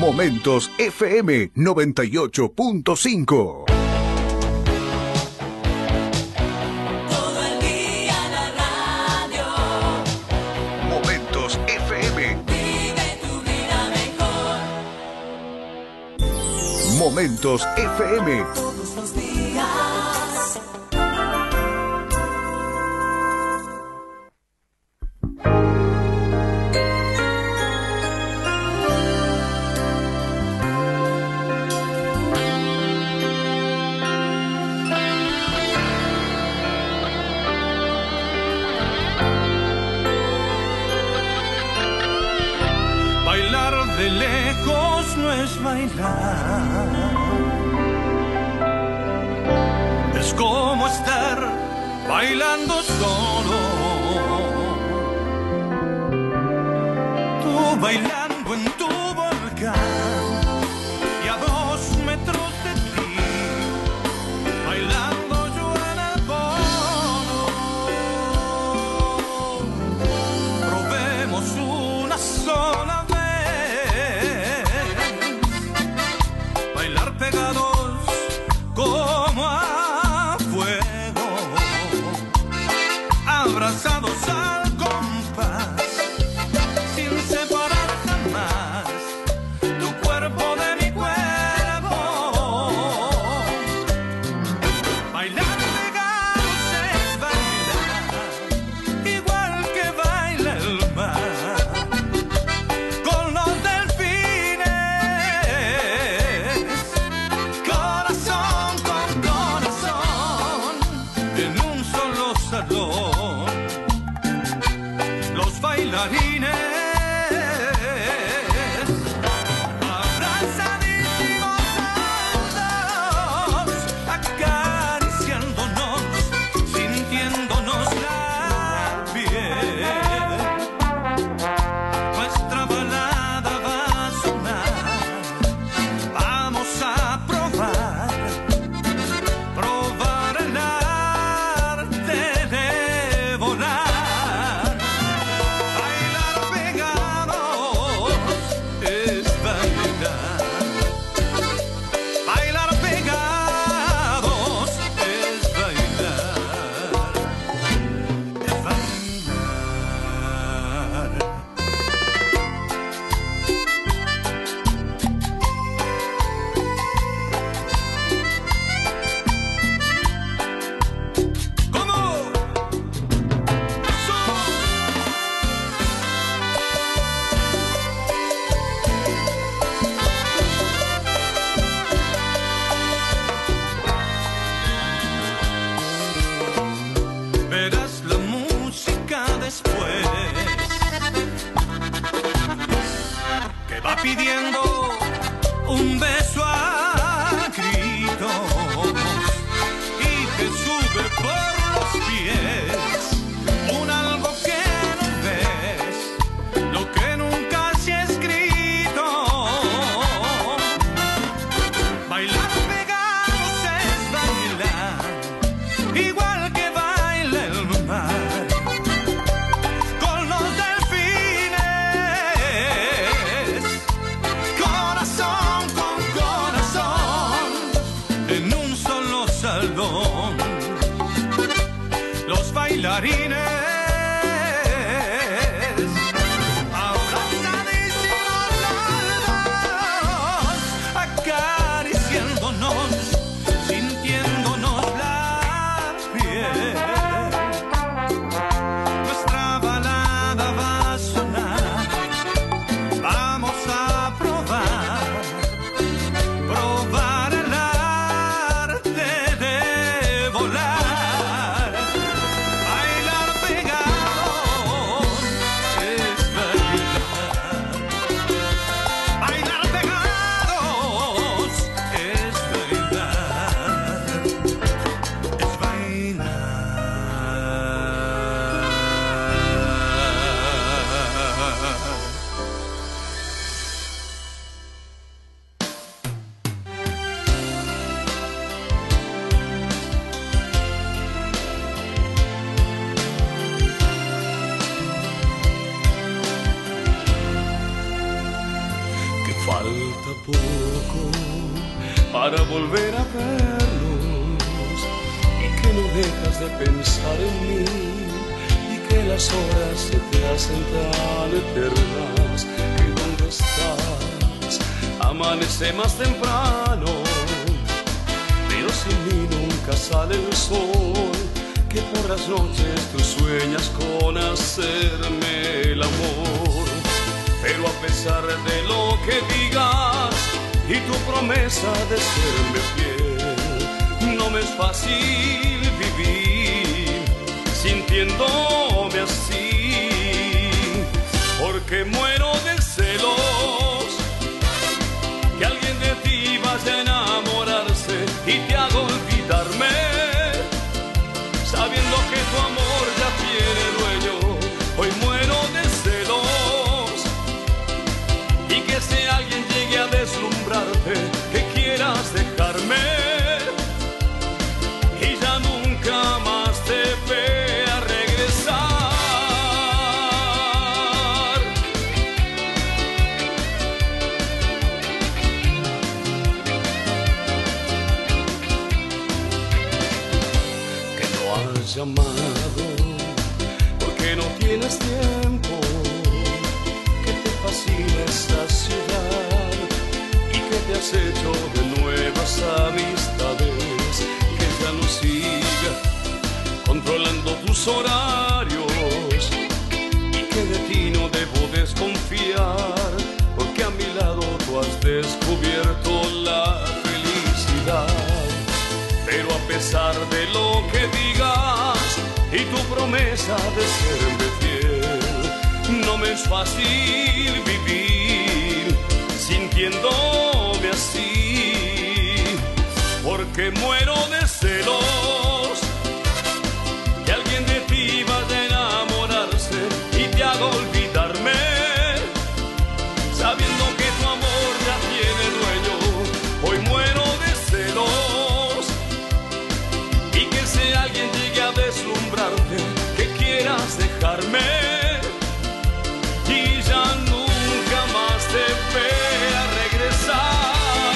Momentos FM 98.5. Todo el día la radio. Momentos FM. Vive tu vida mejor. Momentos FM. Todos los días. De lejos no es bailar, es como estar bailando solo. Tú bailando en tu volcán y a 2 metros de ti, bailando yo en el polo. Probemos una sola pegados como a fuego, abrazados al compás, sin separar jamás tu cuerpo de mi cuerpo. Bailar pegados es bailar, igual que baila el mar, con los delfines. Los bailarines abrazadísimos todos, acariciándonos, sintiéndonos la piel. Nuestra balada va a sonar, vamos a probar el arte de volar. Bailar pegados es bailar. Bailar pegados es bailar. Es bailar. ¿Cómo? Verás la música después, que va pidiendo un beso a gritos y que sube por los pies un algo que no ves, lo que nunca se ha escrito. Bailar pegados es bailar, igual que baila el mar, con los delfines, corazón con corazón, en un solo salón. Los bailarines abrazadísimos los dos, acariciándonos, sintiéndonos la piel. Nuestra balada va a sonar, vamos a probar el arte de volar. Bailar poco para volver a vernos y que no dejas de pensar en mí y que las horas se te hacen tan eternas que donde estás amanece más temprano, pero sin mí nunca sale el sol, que por las noches tú sueñas con hacerme el amor. Pero a pesar de lo que digas y tu promesa de serme fiel, no me es fácil vivir sintiéndome así, porque muero de celos que alguien de ti vaya a enamorarse y te haga olvidarme, sabiendo que tu amor ya tiene dueño. Hoy muero de celos y que si alguien llegue a deslumbrarte, que quieras dejarme y ya nunca más te vea regresar. Que no has llamado porque no tienes tiempo, que te fascina esta ciudad y que te has hecho de nuevas amistades, que ya no siga controlando tus horarios y que de ti no debo desconfiar, porque a mi lado tú has descubierto la felicidad. Pero a pesar de lo que digas y tu promesa de serme fiel, no me es fácil vivir sintiéndome así, porque muero de celos que alguien de ti vaya a enamorarse y te haga olvidarme, sabiendo que tu amor ya tiene dueño. Hoy muero de celos y que si alguien llegue a deslumbrarte, que quieras dejarme y ya nunca más te vea regresar.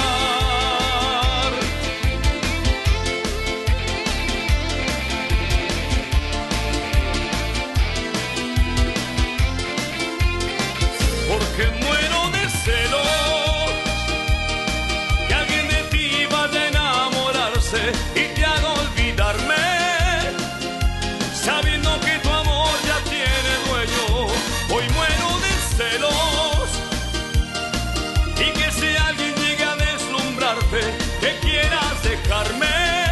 Porque muero de celos que alguien de ti vaya a enamorarse y te haga olvidarme, sabiendo que tu amor ya tiene dueño. Hoy muero de celos y que si alguien llega a deslumbrarte, que quieras dejarme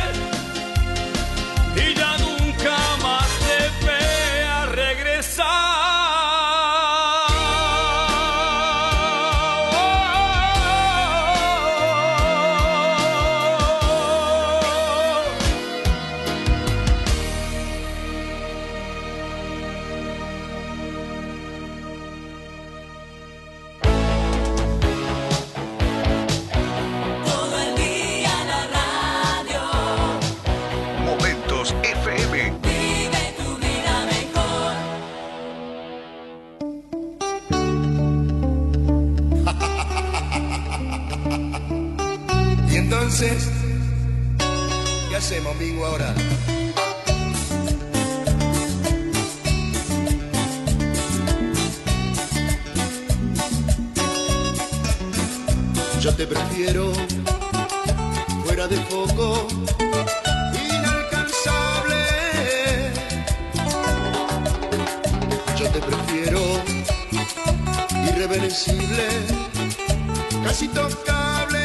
y ya nunca más te vea regresar. Todo el día la radio. Momentos FM. Vive tu vida mejor. Y entonces, ¿qué hacemos, amigo, ahora? Yo te prefiero fuera de foco, inalcanzable. Yo te prefiero irreversible, casi tocable.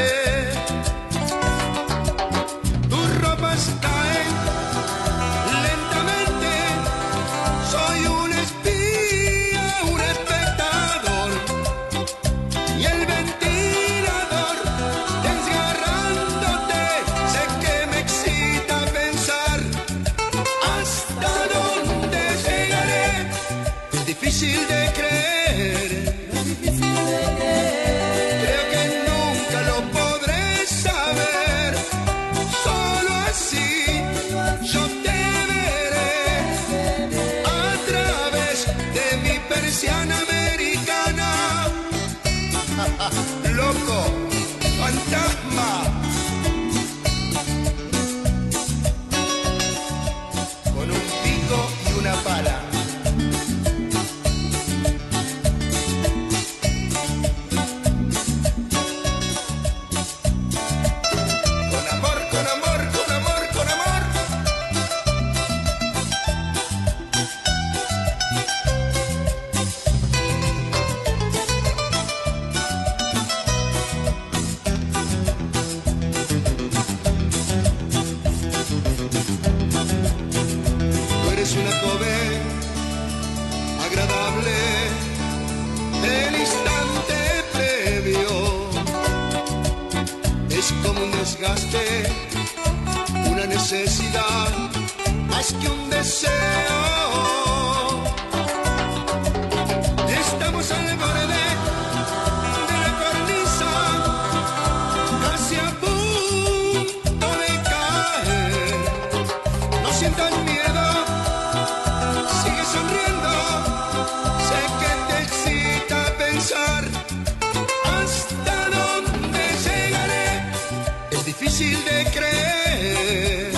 Tus ropas caen lentamente. Soy un espía, un espectador, y el ventilador desgarrándote. Sé que me excita pensar hasta dónde llegaré. Es difícil de creer. Creo que no es como un desgaste, una necesidad, más que un deseo. Estamos al borde de la cornisa, casi a punto de caer. No sientas miedo, sigue sonriendo. Sé que te excita pensar hasta dónde llegaré. Es difícil de creer.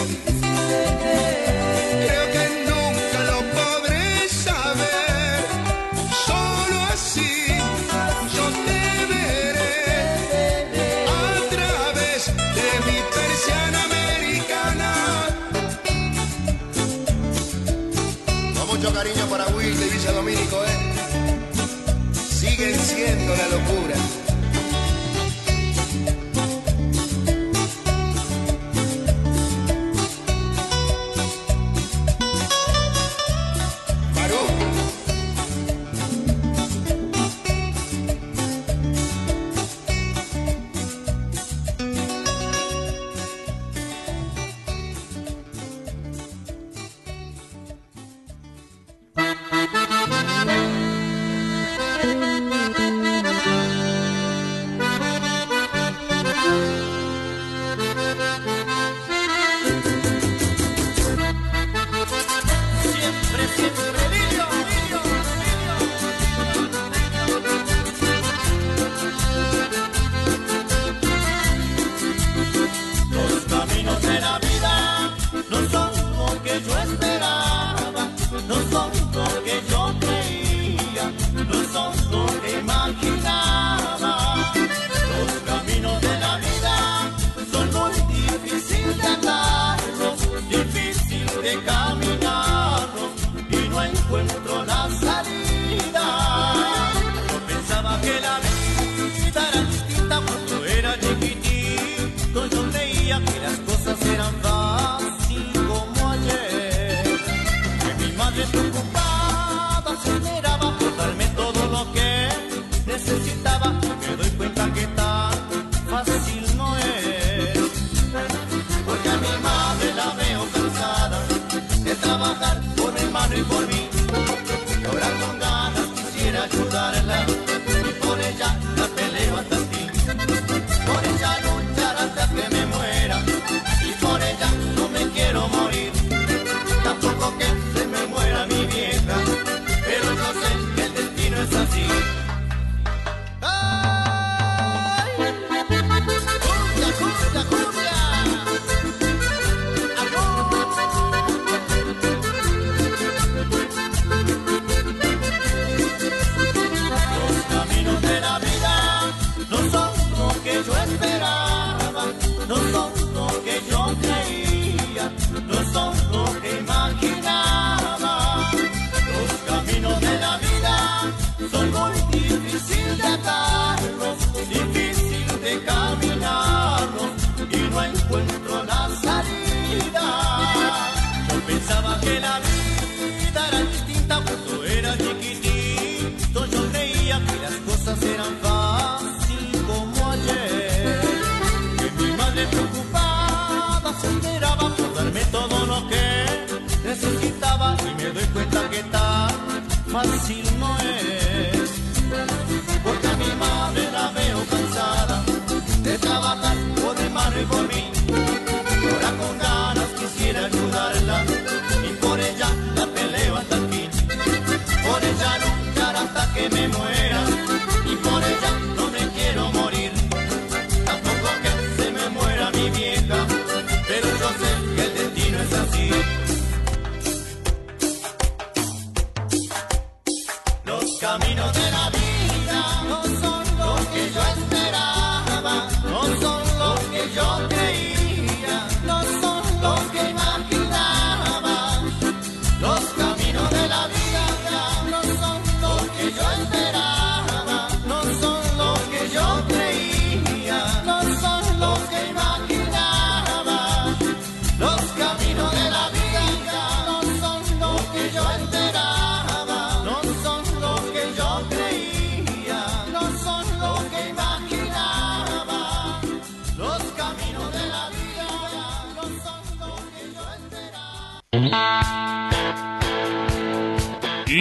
Creo que nunca lo podré saber. Solo así yo te veré a través de mi persiana americana. Con mucho cariño para Will de Villa Domínico, siguen siendo la locura.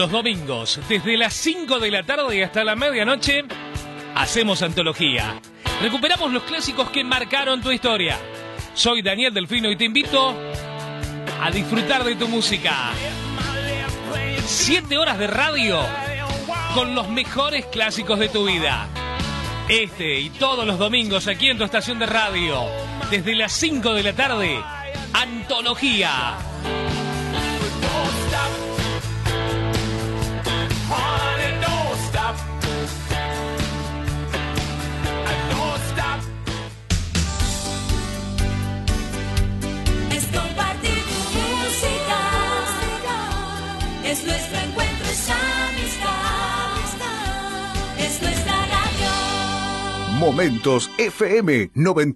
Los domingos, desde las 5 de la tarde hasta la medianoche, hacemos antología. Recuperamos los clásicos que marcaron tu historia. Soy Daniel Delfino y te invito a disfrutar de tu música. 7 horas de radio con los mejores clásicos de tu vida. Este y todos los domingos aquí en tu estación de radio, desde las 5 de la tarde, antología. Es compartir tu música, es nuestro encuentro, es amistad, es nuestra radio. Momentos FM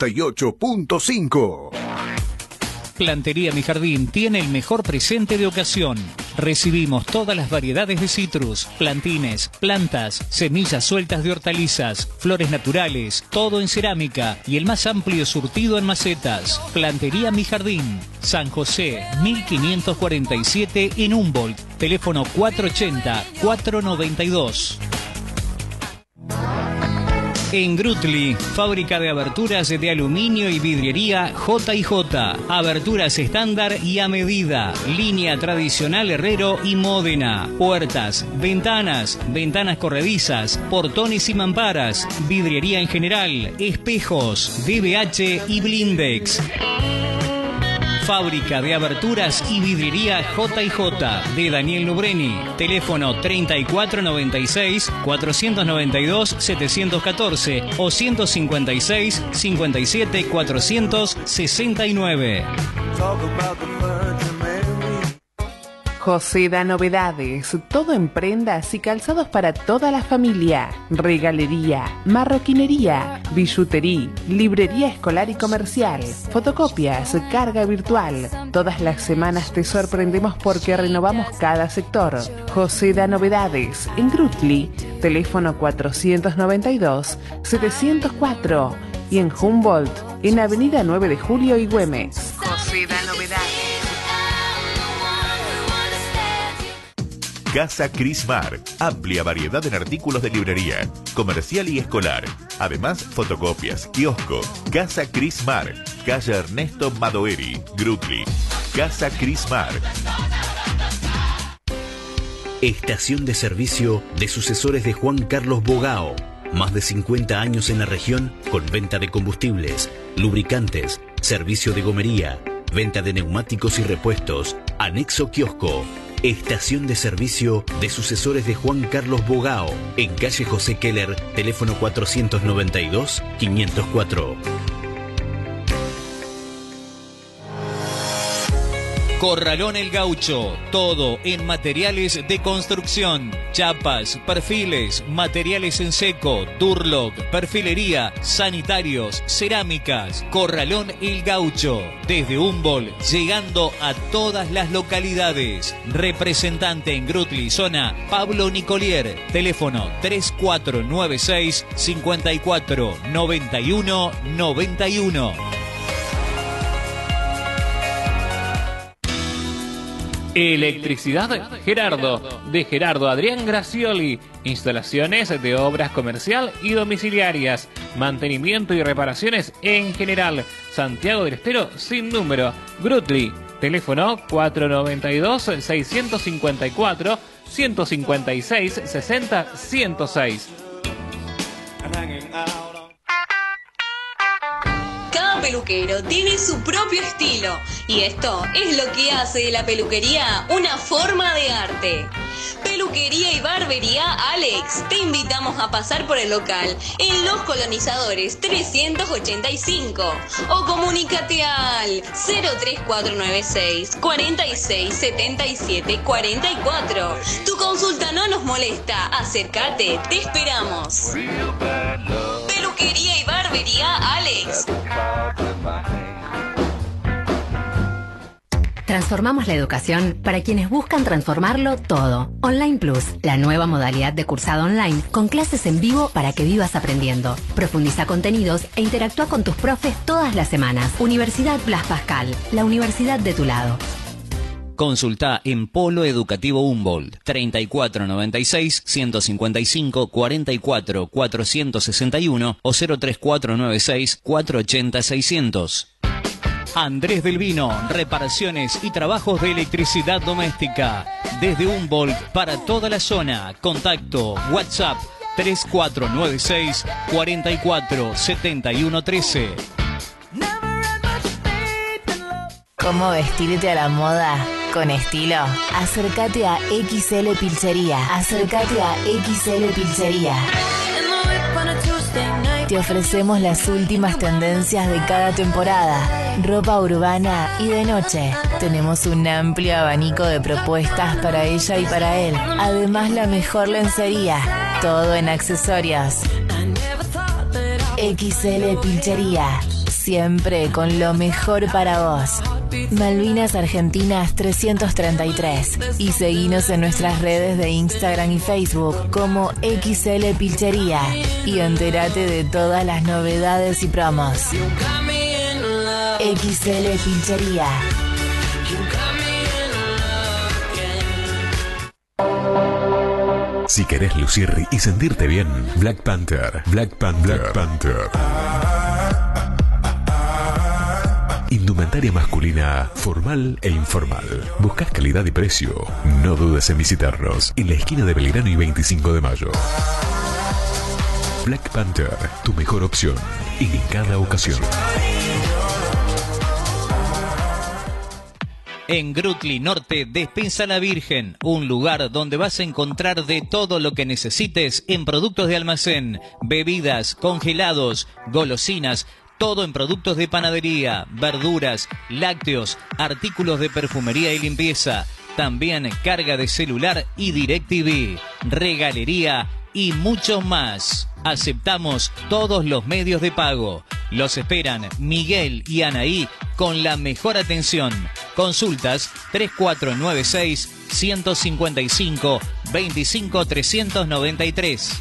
98.5. Plantería Mi Jardín tiene el mejor presente de ocasión. Recibimos todas las variedades de citrus, plantines, plantas, semillas sueltas de hortalizas, flores naturales, todo en cerámica y el más amplio surtido en macetas. Plantería Mi Jardín, San José, 1547 en Humboldt, teléfono 480-492. En Grutli, fábrica de aberturas de aluminio y vidriería J&J. Aberturas estándar y a medida. Línea tradicional Herrero y Módena. Puertas, ventanas corredizas, portones y mamparas. Vidriería en general, espejos, DBH y blindex. Fábrica de aberturas y vidriería J&J de Daniel Lubreni. Teléfono 3496-492-714 o 156-57-469. José da Novedades, todo en prendas y calzados para toda la familia, regalería, marroquinería, billutería, librería escolar y comercial, fotocopias, carga virtual. Todas las semanas te sorprendemos porque renovamos cada sector. José da Novedades, en Grutli, teléfono 492-704 y en Humboldt, en Avenida 9 de Julio y Güemes. José da Novedades. Casa Crismar, amplia variedad en artículos de librería, comercial y escolar. Además, fotocopias, kiosco. Casa Crismar, calle Ernesto Madoeri, Grutli. Casa Crismar. Estación de servicio de sucesores de Juan Carlos Bogao. Más de 50 años en la región con venta de combustibles, lubricantes, servicio de gomería, venta de neumáticos y repuestos, anexo kiosco. Estación de servicio de sucesores de Juan Carlos Bogao, en calle José Keller, teléfono 492-504. Corralón El Gaucho, todo en materiales de construcción, chapas, perfiles, materiales en seco, Durlock, perfilería, sanitarios, cerámicas. Corralón El Gaucho, desde Humboldt, llegando a todas las localidades. Representante en Grutli, zona Pablo Nicolier, teléfono 3496-549191. Electricidad Gerardo, de Gerardo Adrián Gracioli. Instalaciones de obras comercial y domiciliarias, mantenimiento y reparaciones en general. Santiago del Estero sin número. Grutli, teléfono 492-654, 156-60-106. Cada peluquero tiene su propio estilo y esto es lo que hace de la peluquería una forma de arte. Peluquería y barbería Alex, te invitamos a pasar por el local en Los Colonizadores 385 o comunícate al 03496 46 77 44. Tu consulta no nos molesta, acércate, te esperamos. Peluquería y barbería Alex. Transformamos la educación para quienes buscan transformarlo todo. Online Plus, la nueva modalidad de cursado online con clases en vivo para que vivas aprendiendo. Profundiza contenidos e interactúa con tus profes todas las semanas. Universidad Blas Pascal, la universidad de tu lado. Consulta en Polo Educativo Humboldt 3496 155 44 461 o 03496 480 600. Andrés del Vino, reparaciones y trabajos de electricidad doméstica. Desde Humboldt para toda la zona. Contacto WhatsApp 3496 44 71 13. ¿Cómo vestirte a la moda con estilo? Acércate a XL Pilchería. Acércate a XL Pilchería. Te ofrecemos las últimas tendencias de cada temporada, ropa urbana y de noche. Tenemos un amplio abanico de propuestas para ella y para él. Además, la mejor lencería, todo en accesorios. XL Pilchería, siempre con lo mejor para vos. Malvinas Argentinas 333 y seguinos en nuestras redes de Instagram y Facebook como XL Pilchería y entérate de todas las novedades y promos. XL Pilchería. Si querés lucir y sentirte bien, Black Panther. Indumentaria masculina, formal e informal. ¿Buscas calidad y precio? No dudes en visitarnos en la esquina de Belgrano y 25 de Mayo. Black Panther, tu mejor opción en cada ocasión. En Grutli Norte, Despensa La Virgen, un lugar donde vas a encontrar de todo lo que necesites en productos de almacén, bebidas, congelados, golosinas, todo en productos de panadería, verduras, lácteos, artículos de perfumería y limpieza, también carga de celular y DirecTV, regalería y mucho más. Aceptamos todos los medios de pago. Los esperan Miguel y Anaí con la mejor atención. Consultas 3496 155 25 393.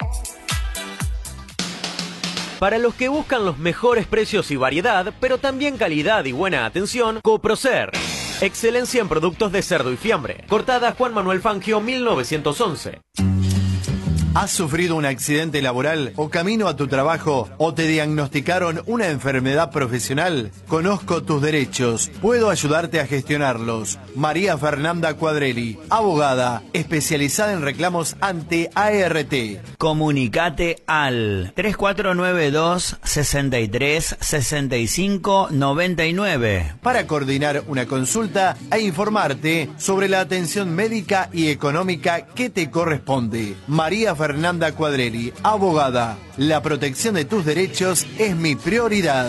Para los que buscan los mejores precios y variedad, pero también calidad y buena atención, Coprocer. Excelencia en productos de cerdo y fiambre. Cortada Juan Manuel Fangio, 1911. ¿Has sufrido un accidente laboral o camino a tu trabajo o te diagnosticaron una enfermedad profesional? Conozco tus derechos. Puedo ayudarte a gestionarlos. María Fernanda Cuadrelli, abogada, especializada en reclamos ante ART. Comunicate al 3492 63 65 99 para coordinar una consulta e informarte sobre la atención médica y económica que te corresponde. María Fernanda Cuadrelli, abogada. La protección de tus derechos es mi prioridad.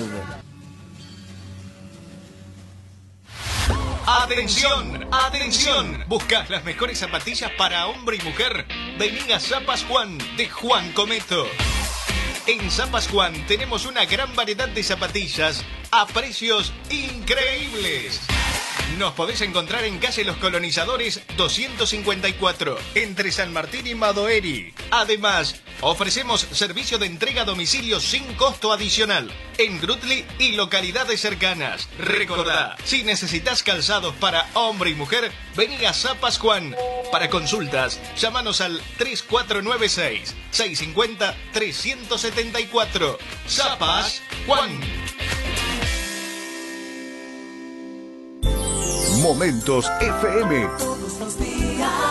¡Atención! ¡Atención! ¿Buscas las mejores zapatillas para hombre y mujer? Vení a Zapas Juan, de Juan Cometo. En Zapas Juan tenemos una gran variedad de zapatillas a precios increíbles. Nos podés encontrar en calle Los Colonizadores 254, entre San Martín y Madoeri. Además, ofrecemos servicio de entrega a domicilio sin costo adicional en Grutli y localidades cercanas. Recordá, si necesitas calzados para hombre y mujer, vení a Zapas Juan. Para consultas, llámanos al 3496 650 374. Zapas Juan. Momentos FM. Todos los días.